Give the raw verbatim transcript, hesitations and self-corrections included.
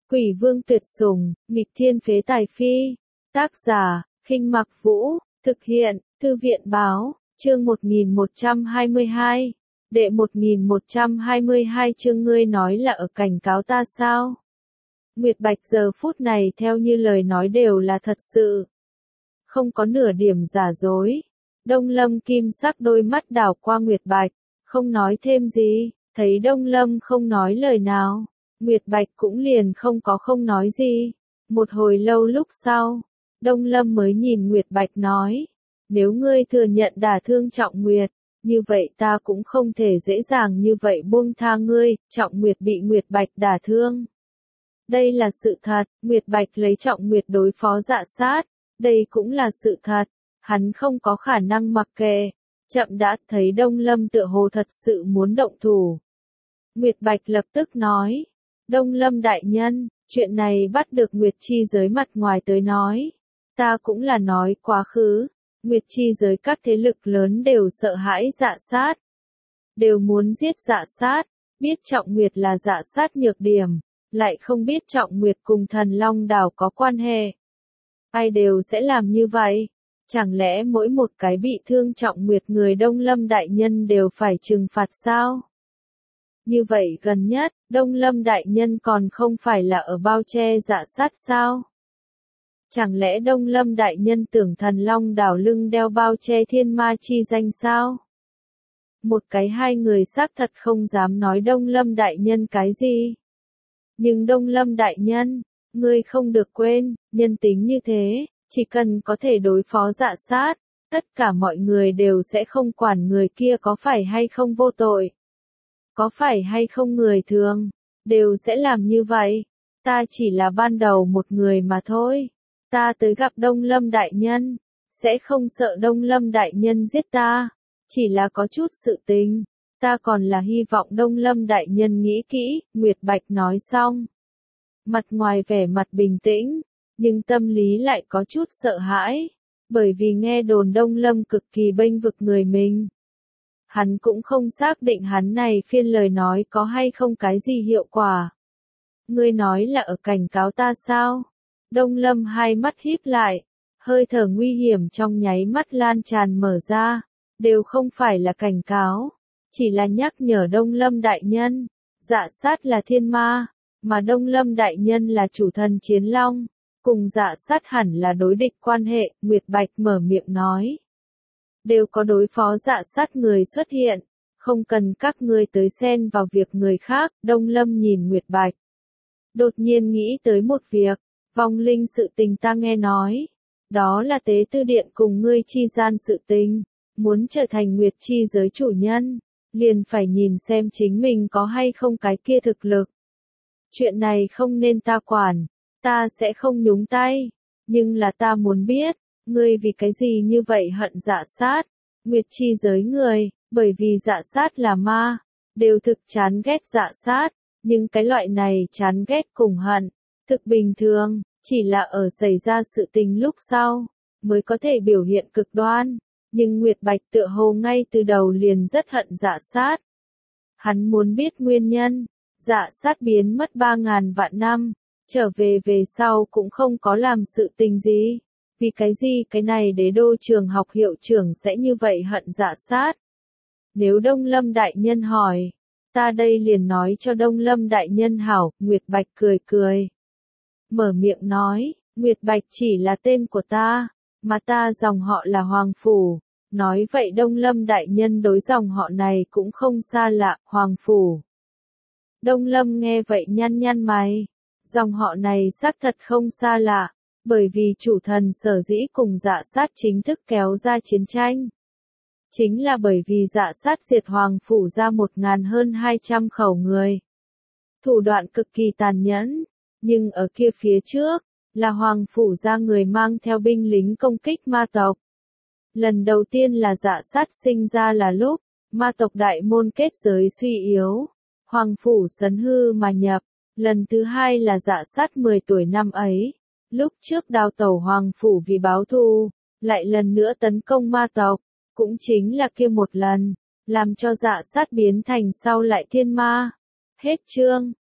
Quỷ vương tuyệt sủng, nghịch thiên phế tài phi. Tác giả, Khinh Mặc Vũ, thực hiện, Thư viện báo, chương một nghìn một trăm hai mươi hai. Đệ một nghìn một trăm hai mươi hai chương ngươi nói là ở cảnh cáo ta sao? Nguyệt Bạch giờ phút này theo như lời nói đều là thật sự. Không có nửa điểm giả dối. Đông Lâm kim sắc đôi mắt đảo qua Nguyệt Bạch, không nói thêm gì, thấy Đông Lâm không nói lời nào. Nguyệt Bạch cũng liền không có không nói gì. Một hồi lâu lúc sau, Đông Lâm mới nhìn Nguyệt Bạch nói, nếu ngươi thừa nhận đả thương Trọng Nguyệt, như vậy ta cũng không thể dễ dàng như vậy buông tha ngươi. Trọng Nguyệt bị Nguyệt Bạch đả thương. Đây là sự thật, Nguyệt Bạch lấy Trọng Nguyệt đối phó Dạ Sát, đây cũng là sự thật, hắn không có khả năng mặc kệ. Chậm đã thấy Đông Lâm tựa hồ thật sự muốn động thủ. Nguyệt Bạch lập tức nói, Đông Lâm đại nhân, chuyện này bắt được Nguyệt chi giới mặt ngoài tới nói. Ta cũng là nói quá khứ, Nguyệt chi giới các thế lực lớn đều sợ hãi Dạ Sát. Đều muốn giết Dạ Sát, biết Trọng Nguyệt là Dạ Sát nhược điểm, lại không biết Trọng Nguyệt cùng Thần Long Đảo có quan hệ. Ai đều sẽ làm như vậy. Chẳng lẽ mỗi một cái bị thương Trọng Nguyệt người Đông Lâm đại nhân đều phải trừng phạt sao? Như vậy gần nhất, Đông Lâm đại nhân còn không phải là ở bao che Dạ Sát sao? Chẳng lẽ Đông Lâm đại nhân tưởng Thần Long Đảo lưng đeo bao che thiên ma chi danh sao? Một cái hai người xác thật không dám nói Đông Lâm đại nhân cái gì. Nhưng Đông Lâm đại nhân, ngươi không được quên, nhân tính như thế, chỉ cần có thể đối phó Dạ Sát, tất cả mọi người đều sẽ không quản người kia có phải hay không vô tội. Có phải hay không người thường, đều sẽ làm như vậy. Ta chỉ là ban đầu một người mà thôi. Ta tới gặp Đông Lâm đại nhân, sẽ không sợ Đông Lâm đại nhân giết ta. Chỉ là có chút sự tình, ta còn là hy vọng Đông Lâm đại nhân nghĩ kỹ. Nguyệt Bạch nói xong. Mặt ngoài vẻ mặt bình tĩnh, nhưng tâm lý lại có chút sợ hãi. Bởi vì nghe đồn Đông Lâm cực kỳ bênh vực người mình. Hắn cũng không xác định hắn này phiên lời nói có hay không cái gì hiệu quả. Ngươi nói là ở cảnh cáo ta sao? Đông Lâm hai mắt híp lại, hơi thở nguy hiểm trong nháy mắt lan tràn mở ra, đều không phải là cảnh cáo, chỉ là nhắc nhở Đông Lâm đại nhân, Dạ Sát là thiên ma, mà Đông Lâm đại nhân là chủ thần chiến long, cùng Dạ Sát hẳn là đối địch quan hệ. Nguyệt Bạch mở miệng nói. Đều có đối phó Dạ Sát người xuất hiện, không cần các ngươi tới xen vào việc người khác. Đông Lâm nhìn Nguyệt Bạch, đột nhiên nghĩ tới một việc, vong linh sự tình ta nghe nói, đó là tế tư điện cùng ngươi chi gian sự tình, muốn trở thành Nguyệt chi giới chủ nhân, liền phải nhìn xem chính mình có hay không cái kia thực lực. Chuyện này không nên ta quản, ta sẽ không nhúng tay, nhưng là ta muốn biết, ngươi vì cái gì như vậy hận Dạ Sát? Nguyệt chi giới người, bởi vì Dạ Sát là ma, đều thực chán ghét Dạ Sát, nhưng cái loại này chán ghét cùng hận, thực bình thường, chỉ là ở xảy ra sự tình lúc sau, mới có thể biểu hiện cực đoan, nhưng Nguyệt Bạch tựa hồ ngay từ đầu liền rất hận Dạ Sát. Hắn muốn biết nguyên nhân, Dạ Sát biến mất ba ngàn vạn năm, trở về về sau cũng không có làm sự tình gì. Vì cái gì cái này đế đô trường học hiệu trưởng sẽ như vậy hận Dạ Sát? Nếu Đông Lâm đại nhân hỏi, ta đây liền nói cho Đông Lâm đại nhân hảo. Nguyệt Bạch cười cười, mở miệng nói, Nguyệt Bạch chỉ là tên của ta, mà ta dòng họ là Hoàng Phủ. Nói vậy Đông Lâm đại nhân đối dòng họ này cũng không xa lạ. Hoàng Phủ. Đông Lâm nghe vậy nhăn nhăn mày, dòng họ này xác thật không xa lạ. Bởi vì chủ thần sở dĩ cùng Dạ Sát chính thức kéo ra chiến tranh. Chính là bởi vì Dạ Sát diệt Hoàng Phủ ra một ngàn hơn hai trăm khẩu người. Thủ đoạn cực kỳ tàn nhẫn, nhưng ở kia phía trước, là Hoàng Phủ ra người mang theo binh lính công kích ma tộc. Lần đầu tiên là Dạ Sát sinh ra là lúc, ma tộc đại môn kết giới suy yếu, Hoàng Phủ sấn hư mà nhập. Lần thứ hai là Dạ Sát mười tuổi năm ấy. Lúc trước đào tẩu Hoàng Phủ vì báo thù, lại lần nữa tấn công ma tộc, cũng chính là kia một lần, làm cho Dạ Sát biến thành sau lại thiên ma. Hết chương.